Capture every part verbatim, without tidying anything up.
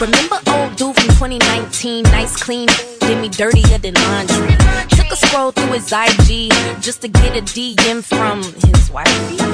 Remember old dude from twenty nineteen, nice clean, did me dirtier than laundry. Took a scroll through his I G just to get a D M from his wife.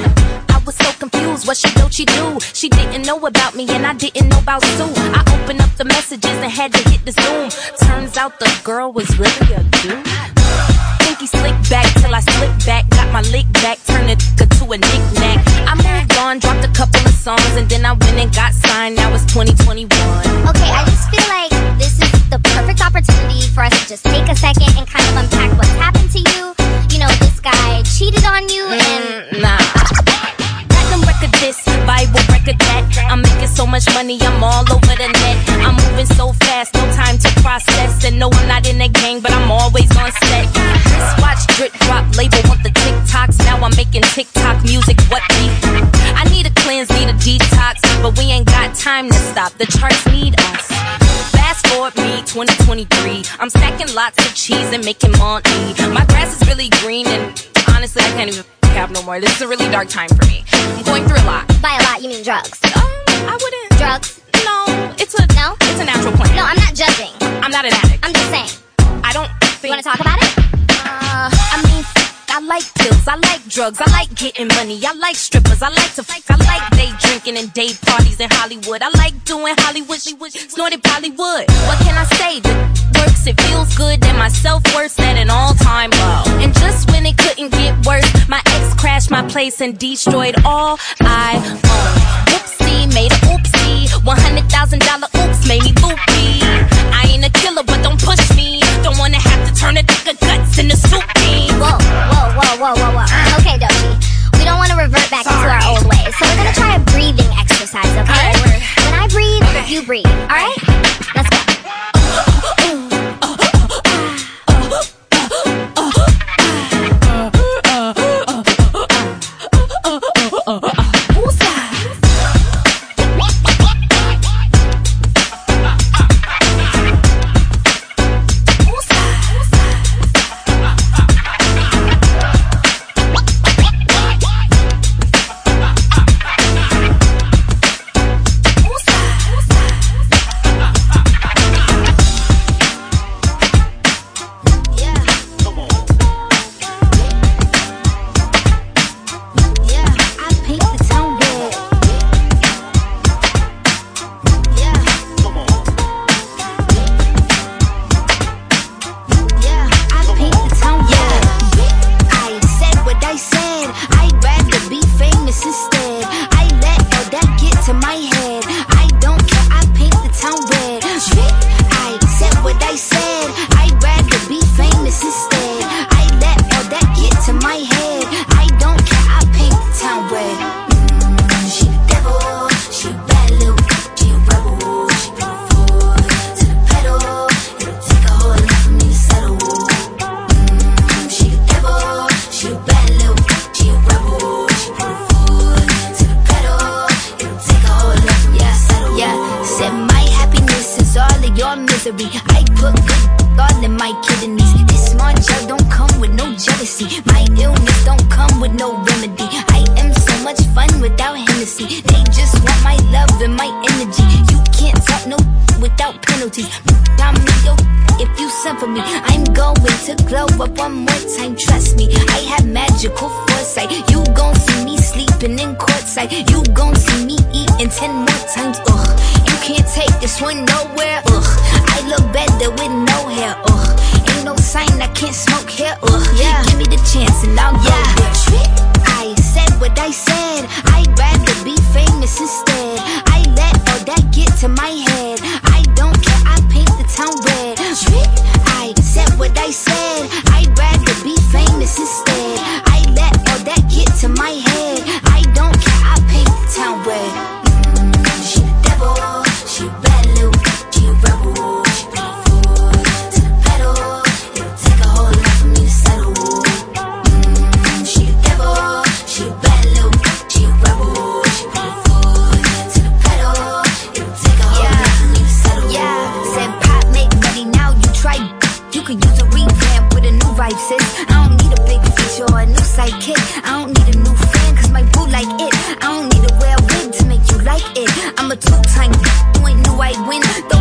I was so confused, what she do, she do? She didn't know about me and I didn't know about Sue. I opened up the messages and had to hit the zoom. Turns out the girl was really a dude. Think he slicked back till I slipped back, got my lick back, turned it to a knick-knack. I moved on, dropped a couple of songs, and then I went and got signed. Now it's twenty twenty-one. Okay, I just feel like this is the perfect opportunity for us to just take a second and kind of unpack what's happened to you. You know, this guy cheated on you and... Mm, nah. Platinum record this, Bible record that. I'm making so much money, I'm all over the net. I'm moving so fast, no time to process. And no, I'm not in a gang, but I'm always on set. Wristwatch, drip drop, label want the TikToks. Now I'm making TikTok music, what beef? I need a cleanse, need a detox, but we ain't got time to stop, the charts need us. Fast forward me, twenty twenty-three, I'm stacking lots of cheese and making money. My grass is really green and honestly I can't even have no more. This is a really dark time for me. I'm going through a lot. By a lot, you mean drugs? Um, I wouldn't. Drugs? No, it's a no. It's a natural plan. No, I'm not judging. I'm not an addict. I'm just saying. I don't think. You want to talk about it? Uh, I mean, I like pills, I like drugs, I like getting money, I like strippers, I like to fuck, I like day drinking and day parties in Hollywood. I like doing Hollywood, snorted Bollywood. What can I say? The works, it feels good, and my self-worth's at an all-time low. And just when it couldn't get worse, my ex crashed my place and destroyed all I own. Oopsie, made a oopsie. one hundred thousand dollar oops made me loopy. I ain't a killer, but don't push me. Don't wanna have to turn a thicker guts into soup bean. Whoa, whoa, whoa, whoa, whoa, whoa. Okay, Doshi. We don't want to revert back Sorry. into our old ways, so we're gonna try a breathing exercise, okay? Right, when I breathe, okay. you breathe, alright? Let's go. I put good all in my kidneys. This small gel don't come with no jealousy. My illness don't come with no remedy. I am so much fun without Hennessy. They just want my love and my energy. You can't talk no without penalties. I'm yo, if you send for me, I'm going to glow up one more time. Trust me, I have magical foresight. You gon' see me sleeping in courtside. You gon' see me eating ten more times. Ugh, you can't take this one nowhere. Ugh, I look better with no hair. Ugh, ain't no sign I can't smoke here. Ugh, yeah, give me the chance and I'll go there. I said what I said. I'd rather be famous instead. I let all that get to my head. I don't care, I paint the town red. I said what I said. I'd rather be famous instead. I let all that get to my head. I don't care, I paint the town red. Mm, she the devil, she a bad little, she a rebel. She put her foot to the pedal. It'll take a whole lot for me to settle. Mm, she the devil, she a bad little, she a rebel. She put her foot to the pedal. It'll take a whole lot for me to settle. Yeah, said pop make money, now you try. You could use a revamp with a new vibe, sis. I don't need a big feature or a new sidekick. I don't need a new fan, cause my boo like it. I don't need to wear a wig to make you like it. I'm a two-time, you ain't knew I'd win.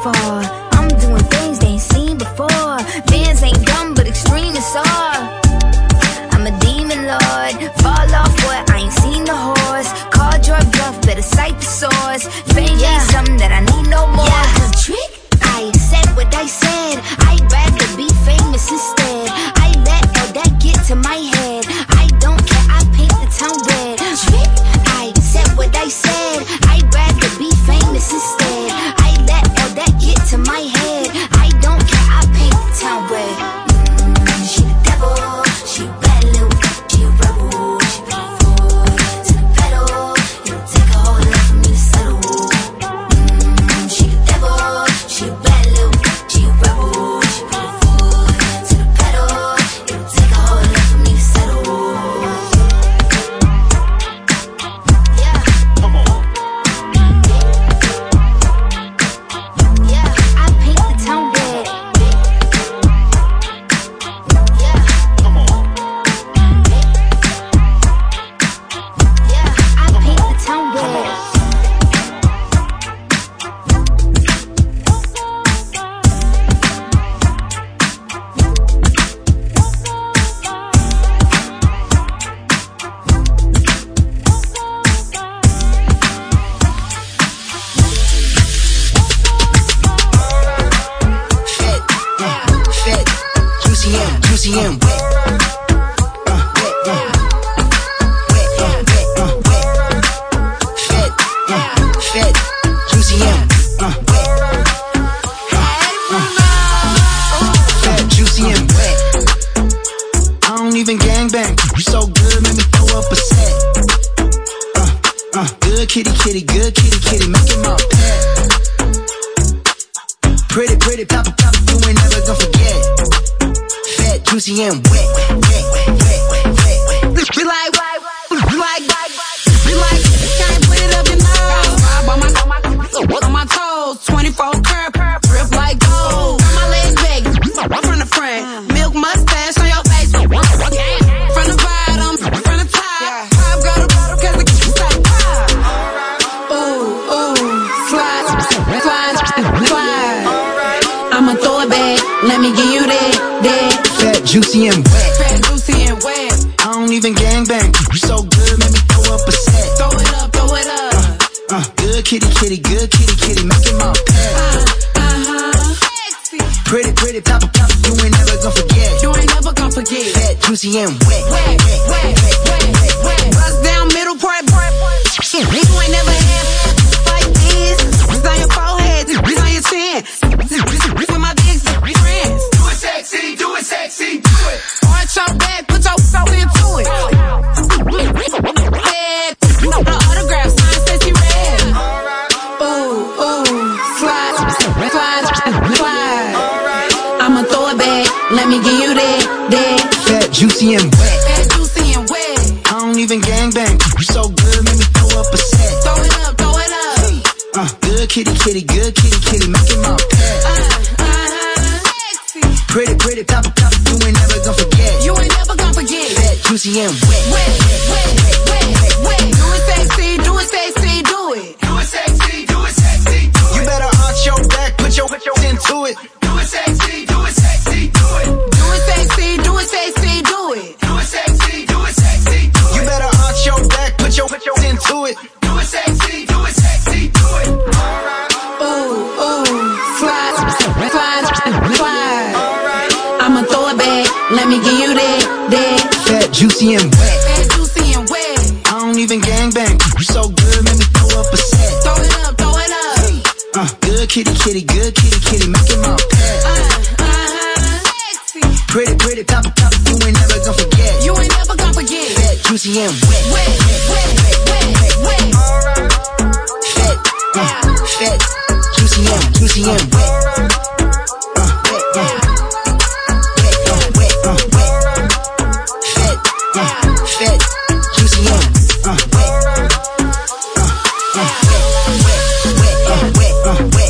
fall. I'm doing things they ain't seen before. Bands ain't dumb, but extreme is all. I'm a demon lord. Fall off what? I ain't seen the horse. Call your bluff, better cite the source. Fame yeah. ain't something that I need no more. Yeah. Cause trick, I said what I said. I'd rather be famous instead. I let all that get to my head. I don't care, I paint the town red. Trick, I said what I said. I'd rather be famous instead. I let all that get to my head. I don't care, I paint the town red. Mm, she the devil, she a bad little, she a rebel. She put her foot to the pedal. It'll take a whole lot for me to settle. Mm, she the devil, she a bad little, she a rebel. She put her foot to the pedal. It'll take a whole lot for me to settle. Yeah. Come on. Yeah, I paint the town red. Yeah. Come on. Yeah, I paint the town red. Fat, uh, fat, juicy and juicy and wet. Uh, wet, uh, wet, uh, wet, uh, wet. Fat, uh, fat, juicy and uh, wet. Uh, uh, fat, juicy and wet. I don't even gangbang. You so good, make me throw up a set. Uh, uh, good kitty, kitty, good kitty, kitty, make it my pet. Pretty, pretty, pop, pop, you ain't never gonna forget. Fat, juicy, and wet, wet, wet, wet, wet, wet, wet. We like, we like, we like, can't put it up your nose. On my, on my, on my toes, twenty-four curb, grip like gold. Got my legs big, from the front, milk mustache on your face. From the bottom, from the top, pop got a bottle 'cause the kids like pop. Ooh, ooh, slide, slide, slide. I'ma throw it back, let me give you that, that. Fat, juicy, and wet. Fat, juicy, and wet. I don't even gangbang. You so good, make me throw up a set. Throw it up, throw it up. Uh, uh, good kitty, kitty, good kitty, kitty, make it my pet. Uh, uh-huh. Sexy. Pretty, pretty, pop, pop, you ain't never gonna forget. You ain't never gonna forget. Fat, juicy, and wet, Wet, wet, wet, wet, wet. Bust down middle part, part, part. You ain't never had like this. It's on your forehead, it's on your chin. With my big friends. Do it sexy, do it sexy, do it. Arch your back, put your soul into it. Head, the autograph sign says he read. Ooh, ooh, slide, slide, slide. I'ma throw it back, let me give you that, that. Fat, juicy, and wet. Fat, juicy, and wet. I don't even gangbang. You so good, make me throw up a set. Throw it up, throw it up. Uh, good kitty, kitty, good kitty, kitty, make it my pet. Uh, uh-huh. Sexy. Pretty, pretty, pop, pop, you ain't never gonna forget. You ain't never gonna forget. Fat, juicy, and wet. Wet, wet, wet, wet. Do it sexy, do it sexy, do it. Do it sexy, do it sexy, do You it. better arch your back, put your into it. Do it sexy, do it sexy, do it. Do it sexy, do it sexy, do it. Do it sexy, do it sexy, do You it. better arch your back, put your into it. Do it sexy, do it sexy, do it. Ooh, ooh, slide, slide, slide. I'ma throw it back, let me give you that, that. Fat, juicy, and wet. Fat, juicy, and wet. I don't even gangbang. You so good, make me throw up a set. Throw it up, throw it up. Uh, good kitty, kitty, good kitty, kitty, make it my pet. Uh, uh-huh. Sexy. Pretty, pretty, pop, pop, you ain't never gonna forget. You ain't never gonna forget. Fat, juicy, and wet. Wet, wet, wet, wet. Fat, uh, fat, juicy, and juicy, and wet. Uh, wet, uh, wet, uh, wet, uh, wet. Fat, uh, fat, juicy, and uh, wet. Uh, uh, wet, wet, uh, wet, uh, wet.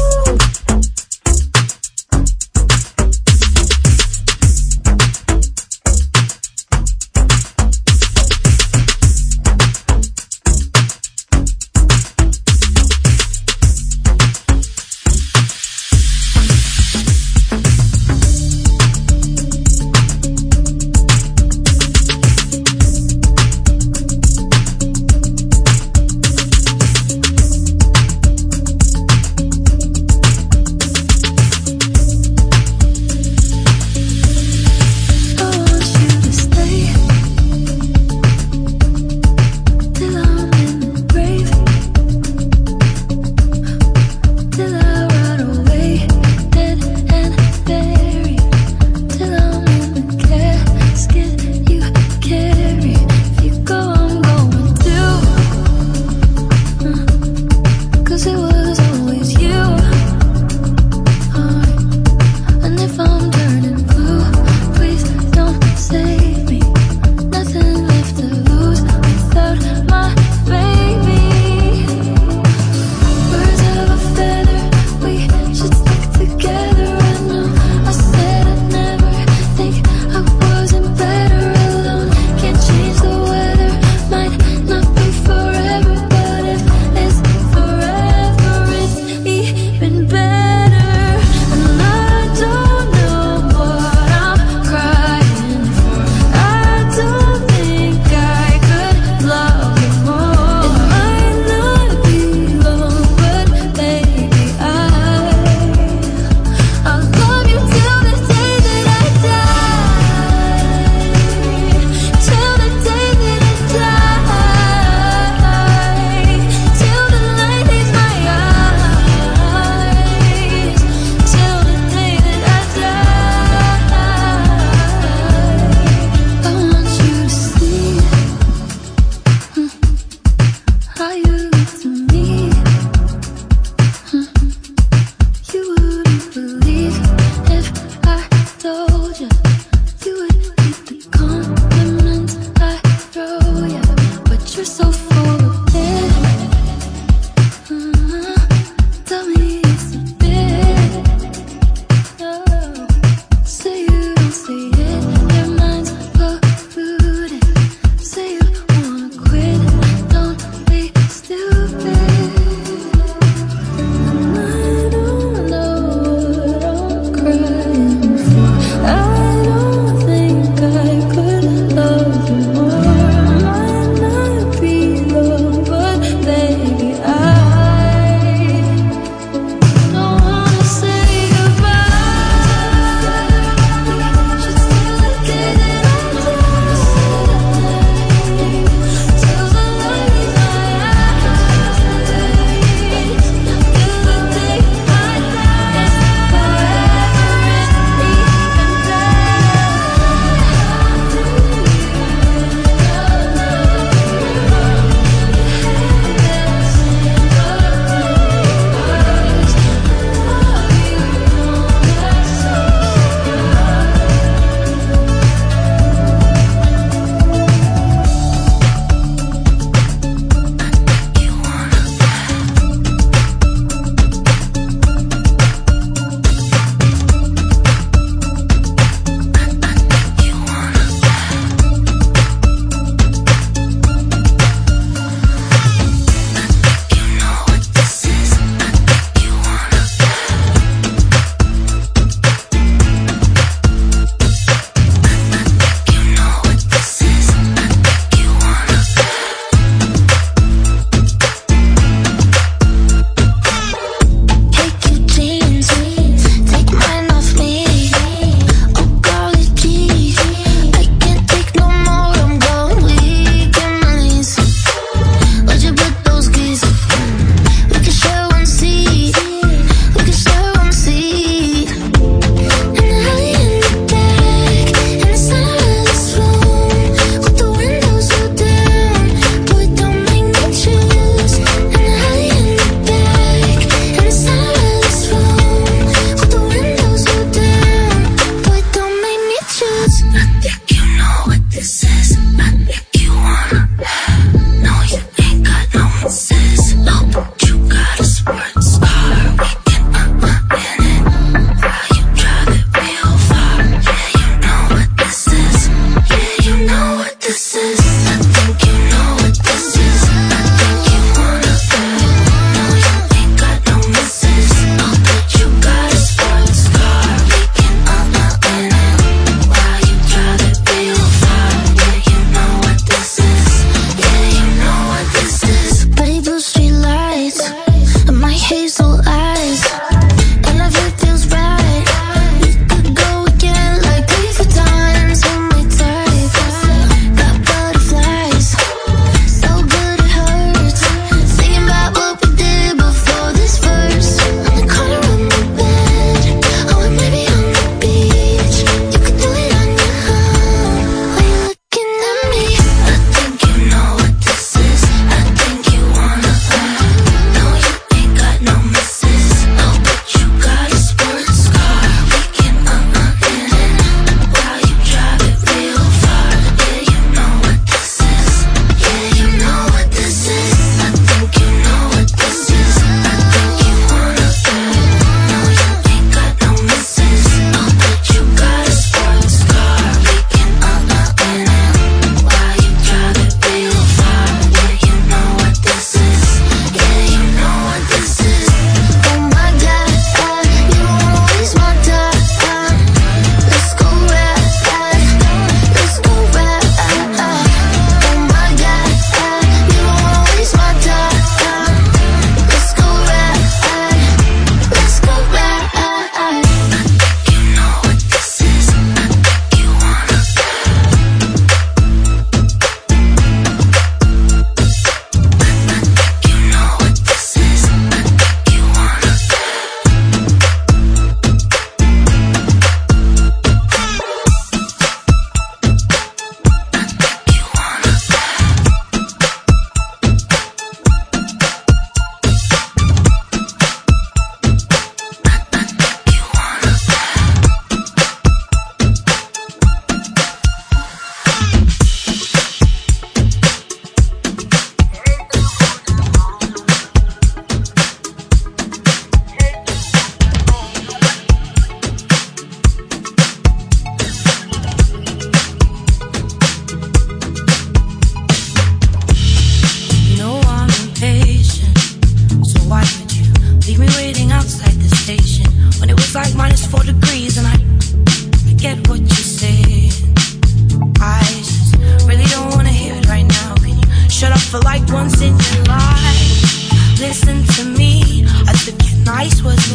for like once in your life. Listen to me, I took it nice, was